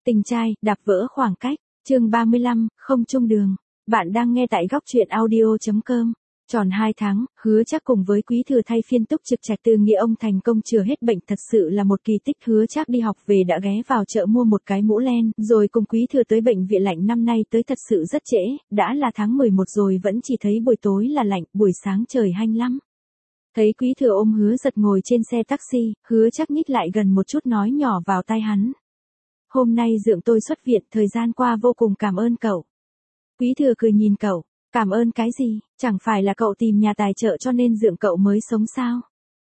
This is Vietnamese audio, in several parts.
Tình trai, đạp vỡ khoảng cách, chương 35, không chung đường. Bạn đang nghe tại góc truyện audio.com. Tròn 2 tháng, Hứa Trác cùng với Quý Thừa thay phiên túc trực Trạch Từ Nghĩa ông thành công chữa hết bệnh, thật sự là một kỳ tích. Hứa Trác đi học về đã ghé vào chợ mua một cái mũ len, rồi cùng Quý Thừa tới bệnh viện lạnh. Năm nay tới thật sự rất trễ, đã là tháng 11 rồi vẫn chỉ thấy buổi tối là lạnh, buổi sáng trời hanh lắm. Thấy Quý Thừa ôm Hứa Giật ngồi trên xe taxi, Hứa Trác nhích lại gần một chút nói nhỏ vào tai hắn. Hôm nay Dượng tôi xuất viện, thời gian qua vô cùng cảm ơn cậu. Quý Thừa cười nhìn cậu, cảm ơn cái gì, chẳng phải là cậu tìm nhà tài trợ cho nên Dượng cậu mới sống sao?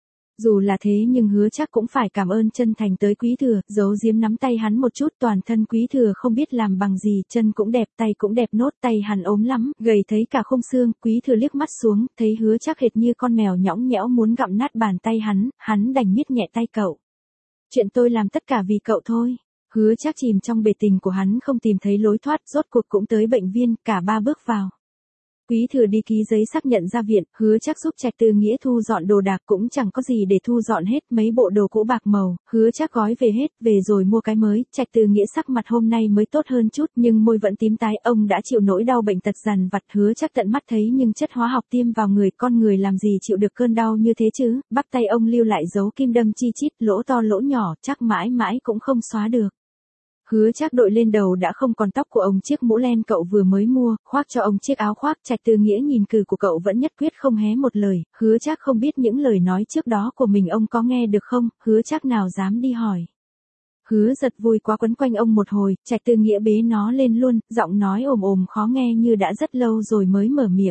Dù là thế nhưng Hứa Trác cũng phải cảm ơn chân thành tới Quý Thừa, giấu giếm nắm tay hắn một chút. Toàn thân Quý Thừa không biết làm bằng gì, chân cũng đẹp, tay cũng đẹp nốt, tay hắn ốm lắm, gầy thấy cả khung xương. Quý Thừa liếc mắt xuống, thấy Hứa Trác hệt như con mèo nhõng nhẽo muốn gặm nát bàn tay hắn đành miết nhẹ tay cậu. Chuyện tôi làm tất cả vì cậu thôi. Hứa Trác chìm trong bể tình của hắn không tìm thấy lối thoát, rốt cuộc cũng tới bệnh viện, cả ba bước vào. Quý Thừa đi ký giấy xác nhận ra viện, Hứa Trác giúp Trạch Từ Nghĩa thu dọn đồ đạc, cũng chẳng có gì để thu dọn hết, mấy bộ đồ cũ bạc màu, Hứa Trác gói về hết, về rồi mua cái mới. Trạch Từ Nghĩa sắc mặt hôm nay mới tốt hơn chút, nhưng môi vẫn tím tái, ông đã chịu nỗi đau bệnh tật dằn vặt. Hứa Trác tận mắt thấy nhưng chất hóa học tiêm vào người, con người làm gì chịu được cơn đau như thế chứ, bắp tay ông lưu lại dấu kim đâm chi chít, lỗ to lỗ nhỏ, chắc mãi mãi cũng không xóa được. Hứa Trác đội lên đầu đã không còn tóc của ông chiếc mũ len cậu vừa mới mua, khoác cho ông chiếc áo khoác. Trạch Từ Nghĩa nhìn cử của cậu vẫn nhất quyết không hé một lời. Hứa Trác không biết những lời nói trước đó của mình ông có nghe được không, Hứa Trác nào dám đi hỏi. Hứa Giật vui quá quấn quanh ông một hồi, Trạch Từ Nghĩa bế nó lên luôn, giọng nói ồm ồm khó nghe như đã rất lâu rồi mới mở miệng.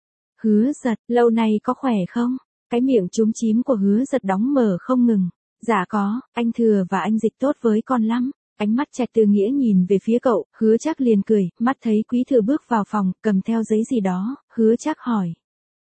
Hứa Giật, lâu nay có khỏe không? Cái miệng chúm chím của Hứa Giật đóng mở không ngừng. Dạ có, anh Thừa và anh Dịch tốt với con lắm. Ánh mắt Trạch Từ Nghĩa nhìn về phía cậu, Hứa Trác liền cười, mắt thấy Quý Thừa bước vào phòng, cầm theo giấy gì đó, Hứa Trác hỏi.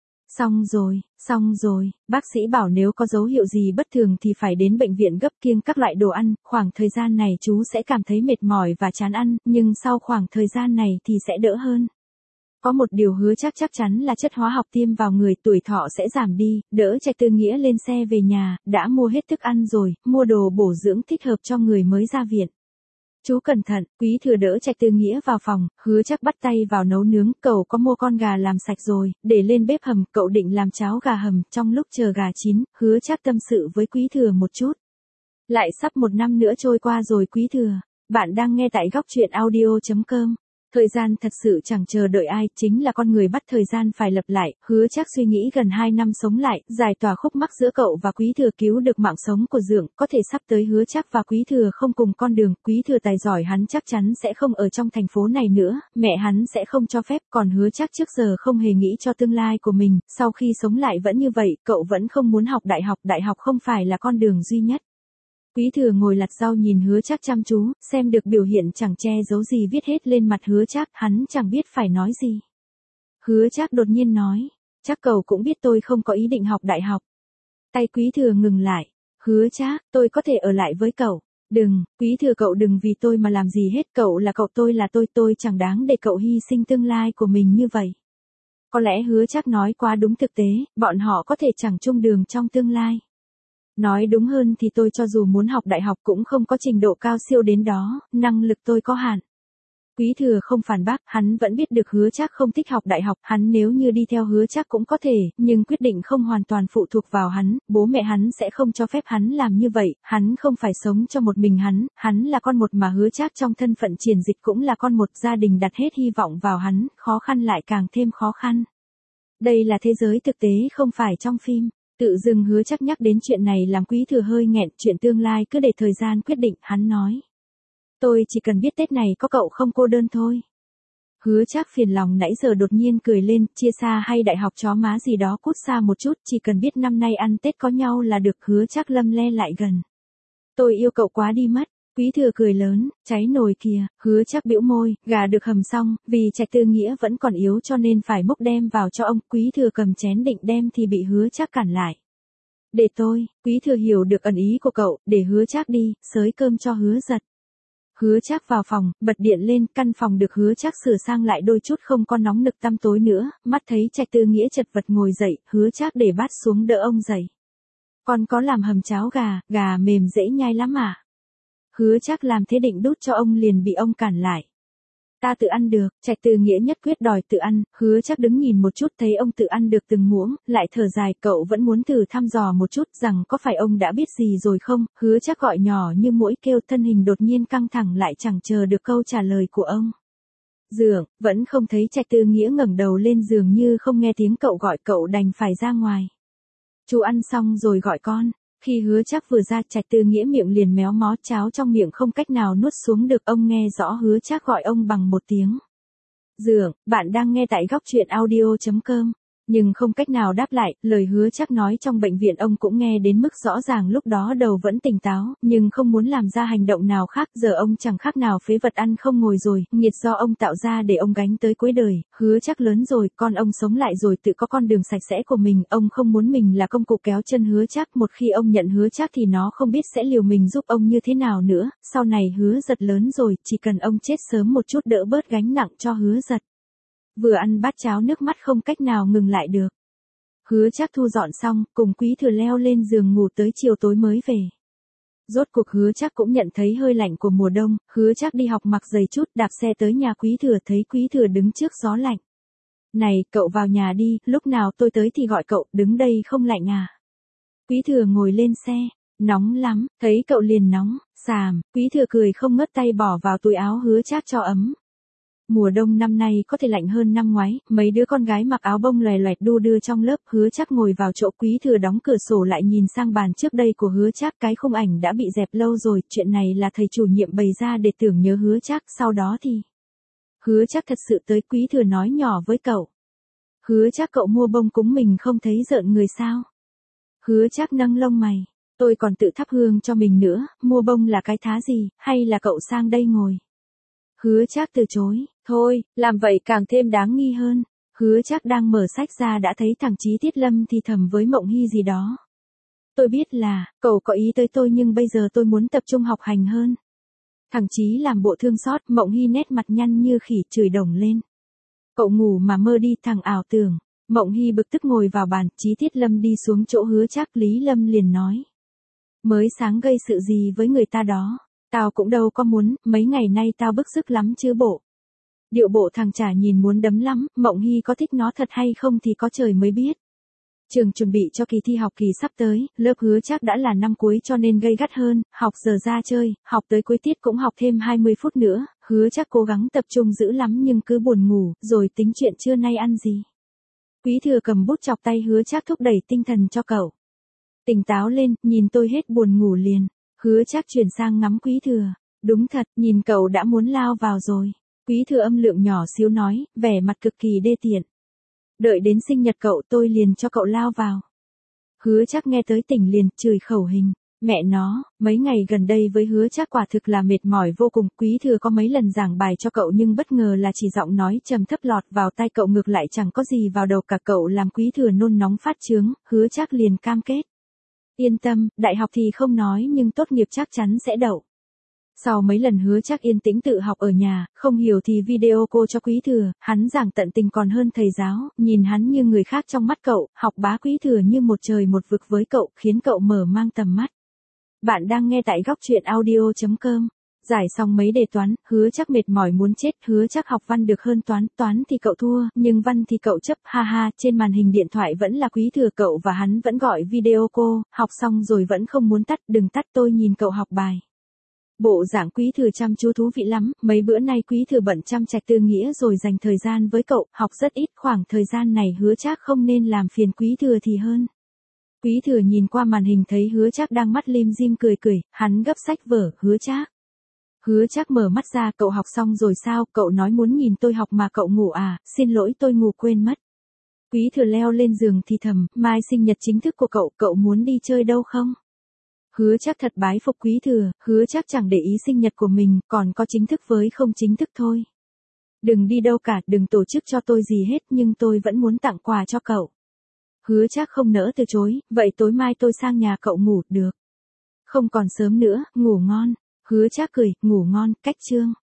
Xong rồi, bác sĩ bảo nếu có dấu hiệu gì bất thường thì phải đến bệnh viện gấp, kiêng các loại đồ ăn, khoảng thời gian này chú sẽ cảm thấy mệt mỏi và chán ăn, nhưng sau khoảng thời gian này thì sẽ đỡ hơn. Có một điều Hứa Trác chắc chắn là chất hóa học tiêm vào người, tuổi thọ sẽ giảm đi. Đỡ Trạch Từ Nghĩa lên xe về nhà, đã mua hết thức ăn rồi, mua đồ bổ dưỡng thích hợp cho người mới ra viện. Chú cẩn thận. Quý Thừa đỡ Trạch Từ Nghĩa vào phòng, Hứa Trác bắt tay vào nấu nướng. Cậu có mua con gà làm sạch rồi, để lên bếp hầm, cậu định làm cháo gà hầm. Trong lúc chờ gà chín, Hứa Trác tâm sự với Quý Thừa một chút. Lại sắp 1 năm nữa trôi qua rồi Quý Thừa. Bạn đang nghe tại góc truyện audio.com. Thời gian thật sự chẳng chờ đợi ai, chính là con người bắt thời gian phải lập lại. Hứa Trác suy nghĩ gần 2 năm sống lại, giải tỏa khúc mắc giữa cậu và Quý Thừa, cứu được mạng sống của Dượng. Có thể sắp tới Hứa Trác và Quý Thừa không cùng con đường. Quý Thừa tài giỏi hắn chắc chắn sẽ không ở trong thành phố này nữa, mẹ hắn sẽ không cho phép. Còn Hứa Trác trước giờ không hề nghĩ cho tương lai của mình, sau khi sống lại vẫn như vậy, cậu vẫn không muốn học đại học không phải là con đường duy nhất. Quý Thừa ngồi lặt rau nhìn Hứa Trác chăm chú, xem được biểu hiện chẳng che giấu gì viết hết lên mặt Hứa Trác, hắn chẳng biết phải nói gì. Hứa Trác đột nhiên nói, chắc cậu cũng biết tôi không có ý định học đại học. Tay Quý Thừa ngừng lại, Hứa Trác, tôi có thể ở lại với cậu. Đừng, Quý Thừa cậu đừng vì tôi mà làm gì hết, cậu là cậu, tôi là tôi chẳng đáng để cậu hy sinh tương lai của mình như vậy. Có lẽ Hứa Trác nói quá đúng, thực tế, bọn họ có thể chẳng chung đường trong tương lai. Nói đúng hơn thì tôi cho dù muốn học đại học cũng không có trình độ cao siêu đến đó, năng lực tôi có hạn. Quý Thừa không phản bác, hắn vẫn biết được Hứa Trác không thích học đại học, hắn nếu như đi theo Hứa Trác cũng có thể, nhưng quyết định không hoàn toàn phụ thuộc vào hắn, bố mẹ hắn sẽ không cho phép hắn làm như vậy, hắn không phải sống cho một mình hắn là con một mà Hứa Trác trong thân phận Triển Dịch cũng là con một, gia đình đặt hết hy vọng vào hắn, khó khăn lại càng thêm khó khăn. Đây là thế giới thực tế không phải trong phim. Tự dưng Hứa Trác nhắc đến chuyện này làm Quý Thừa hơi nghẹn, chuyện tương lai cứ để thời gian quyết định, hắn nói. Tôi chỉ cần biết Tết này có cậu không cô đơn thôi. Hứa Trác phiền lòng nãy giờ đột nhiên cười lên, chia xa hay đại học chó má gì đó cút xa một chút, chỉ cần biết năm nay ăn Tết có nhau là được. Hứa Trác lâm le lại gần. Tôi yêu cậu quá đi mất. Quý Thừa cười lớn, cháy nồi kìa. Hứa Trác bĩu môi, gà được hầm xong, vì Trạch Từ Nghĩa vẫn còn yếu cho nên phải múc đem vào cho ông. Quý Thừa cầm chén định đem thì bị Hứa Trác cản lại. Để tôi. Quý Thừa hiểu được ẩn ý của cậu, để Hứa Trác đi, xới cơm cho Hứa Giật. Hứa Trác vào phòng, bật điện lên, căn phòng được Hứa Trác sửa sang lại đôi chút, không có nóng nực tăm tối nữa. Mắt thấy Trạch Từ Nghĩa chật vật ngồi dậy, Hứa Trác để bát xuống đỡ ông dậy. Con có làm hầm cháo gà, gà mềm dễ nhai lắm à? Hứa Trác làm thế định đút cho ông liền bị ông cản lại. Ta tự ăn được, Trạch Từ Nghĩa nhất quyết đòi tự ăn, Hứa Trác đứng nhìn một chút thấy ông tự ăn được từng muỗng, lại thở dài, cậu vẫn muốn thử thăm dò một chút rằng có phải ông đã biết gì rồi không, Hứa Trác gọi nhỏ như muỗi kêu, thân hình đột nhiên căng thẳng lại chẳng chờ được câu trả lời của ông. Giường, vẫn không thấy Trạch Từ Nghĩa ngẩng đầu lên giường như không nghe tiếng cậu gọi, cậu đành phải ra ngoài. Chú ăn xong rồi gọi con. Khi Hứa Trác vừa ra, Trạch Từ Nghĩa miệng liền méo mó, cháo trong miệng không cách nào nuốt xuống được, ông nghe rõ Hứa Trác gọi ông bằng một tiếng. Giường, bạn đang nghe tại góc truyện audio.com. Nhưng không cách nào đáp lại, lời Hứa Trác nói trong bệnh viện ông cũng nghe đến mức rõ ràng, lúc đó đầu vẫn tỉnh táo, nhưng không muốn làm ra hành động nào khác, giờ ông chẳng khác nào phế vật ăn không ngồi rồi, nghiệt do ông tạo ra để ông gánh tới cuối đời. Hứa Trác lớn rồi, con ông sống lại rồi, tự có con đường sạch sẽ của mình, ông không muốn mình là công cụ kéo chân Hứa Trác, một khi ông nhận Hứa Trác thì nó không biết sẽ liều mình giúp ông như thế nào nữa, sau này Hứa Giật lớn rồi, chỉ cần ông chết sớm một chút đỡ bớt gánh nặng cho Hứa Giật. Vừa ăn bát cháo nước mắt không cách nào ngừng lại được. Hứa Trác thu dọn xong, cùng Quý Thừa leo lên giường ngủ tới chiều tối mới về. Rốt cuộc Hứa Trác cũng nhận thấy hơi lạnh của mùa đông, Hứa Trác đi học mặc giày chút, đạp xe tới nhà Quý Thừa, thấy Quý Thừa đứng trước gió lạnh. Này, cậu vào nhà đi, lúc nào tôi tới thì gọi cậu, đứng đây không lạnh à? Quý Thừa ngồi lên xe, nóng lắm, thấy cậu liền nóng, xàm, Quý Thừa cười không ngớt tay bỏ vào túi áo Hứa Trác cho ấm. Mùa đông năm nay có thể lạnh hơn năm ngoái, mấy đứa con gái mặc áo bông loè loẹt đu đưa trong lớp, Hứa Trác ngồi vào chỗ, Quý Thừa đóng cửa sổ lại nhìn sang bàn trước đây của Hứa Trác, cái khung ảnh đã bị dẹp lâu rồi, chuyện này là thầy chủ nhiệm bày ra để tưởng nhớ Hứa Trác, sau đó thì Hứa Trác thật sự tới, Quý Thừa nói nhỏ với cậu. Hứa Trác, cậu mua bông cúng mình không thấy rợn người sao? Hứa Trác nâng lông mày, tôi còn tự thắp hương cho mình nữa, mua bông là cái thá gì, hay là cậu sang đây ngồi? Hứa Trác từ chối, thôi, làm vậy càng thêm đáng nghi hơn. Hứa Trác đang mở sách ra đã thấy thằng Chí Tiết Lâm thì thầm với Mộng Hy gì đó. Tôi biết là, cậu có ý tới tôi nhưng bây giờ tôi muốn tập trung học hành hơn. Thằng Chí làm bộ thương xót, Mộng Hy nét mặt nhăn như khỉ chửi đồng lên. Cậu ngủ mà mơ đi, thằng ảo tưởng. Mộng Hy bực tức ngồi vào bàn, Chí Tiết Lâm đi xuống chỗ Hứa Trác, Lý Lâm liền nói. Mới sáng gây sự gì với người ta đó? Tao cũng đâu có muốn, mấy ngày nay tao bức sức lắm chứ bộ. Điệu bộ thằng Trà nhìn muốn đấm lắm, Mộng Hy có thích nó thật hay không thì có trời mới biết. Trường chuẩn bị cho kỳ thi học kỳ sắp tới, lớp Hứa Trác đã là năm cuối cho nên gay gắt hơn, học giờ ra chơi, học tới cuối tiết cũng học thêm 20 phút nữa, Hứa Trác cố gắng tập trung dữ lắm nhưng cứ buồn ngủ, rồi tính chuyện trưa nay ăn gì. Quý Thừa cầm bút chọc tay Hứa Trác thúc đẩy tinh thần cho cậu. Tỉnh táo lên, nhìn tôi hết buồn ngủ liền. Hứa Trác chuyển sang ngắm Quý Thừa. Đúng thật, nhìn cậu đã muốn lao vào rồi. Quý Thừa âm lượng nhỏ xíu nói, vẻ mặt cực kỳ đê tiện. Đợi đến sinh nhật cậu tôi liền cho cậu lao vào. Hứa Trác nghe tới tỉnh liền, chửi khẩu hình. Mẹ nó, mấy ngày gần đây với Hứa Trác quả thực là mệt mỏi vô cùng. Quý Thừa có mấy lần giảng bài cho cậu nhưng bất ngờ là chỉ giọng nói trầm thấp lọt vào tai cậu, ngược lại chẳng có gì vào đầu cả, cậu làm Quý Thừa nôn nóng phát chướng. Hứa Trác liền cam kết. Yên tâm, đại học thì không nói nhưng tốt nghiệp chắc chắn sẽ đậu. Sau mấy lần Hứa Trác yên tĩnh tự học ở nhà, không hiểu thì video cô cho Quý Thừa, hắn giảng tận tình còn hơn thầy giáo, nhìn hắn như người khác trong mắt cậu, học bá Quý Thừa như một trời một vực với cậu, khiến cậu mở mang tầm mắt. Bạn đang nghe tại góc truyện audio.com. Giải xong mấy đề toán, Hứa Trác mệt mỏi muốn chết, Hứa Trác học văn được hơn toán thì cậu thua, nhưng văn thì cậu chấp, ha ha, trên màn hình điện thoại vẫn là Quý Thừa, cậu và hắn vẫn gọi video cô, học xong rồi vẫn không muốn tắt, đừng tắt tôi nhìn cậu học bài. Bộ dạng Quý Thừa chăm chú thú vị lắm, mấy bữa nay Quý Thừa bận chăm Trạch Từ Nghĩa rồi dành thời gian với cậu, học rất ít, khoảng thời gian này Hứa Trác không nên làm phiền Quý Thừa thì hơn. Quý Thừa nhìn qua màn hình thấy Hứa Trác đang mắt lim dim cười cười, hắn gấp sách vở, Hứa Trác. Hứa Trác mở mắt ra, cậu học xong rồi sao, cậu nói muốn nhìn tôi học mà cậu ngủ à, xin lỗi tôi ngủ quên mất. Quý Thừa leo lên giường thì thầm, mai sinh nhật chính thức của cậu, cậu muốn đi chơi đâu không? Hứa Trác thật bái phục Quý Thừa, Hứa Trác chẳng để ý sinh nhật của mình, còn có chính thức với không chính thức thôi. Đừng đi đâu cả, đừng tổ chức cho tôi gì hết nhưng tôi vẫn muốn tặng quà cho cậu. Hứa Trác không nỡ từ chối, vậy tối mai tôi sang nhà cậu ngủ, được. Không còn sớm nữa, ngủ ngon. Hứa Trác cười, ngủ ngon, cách chương.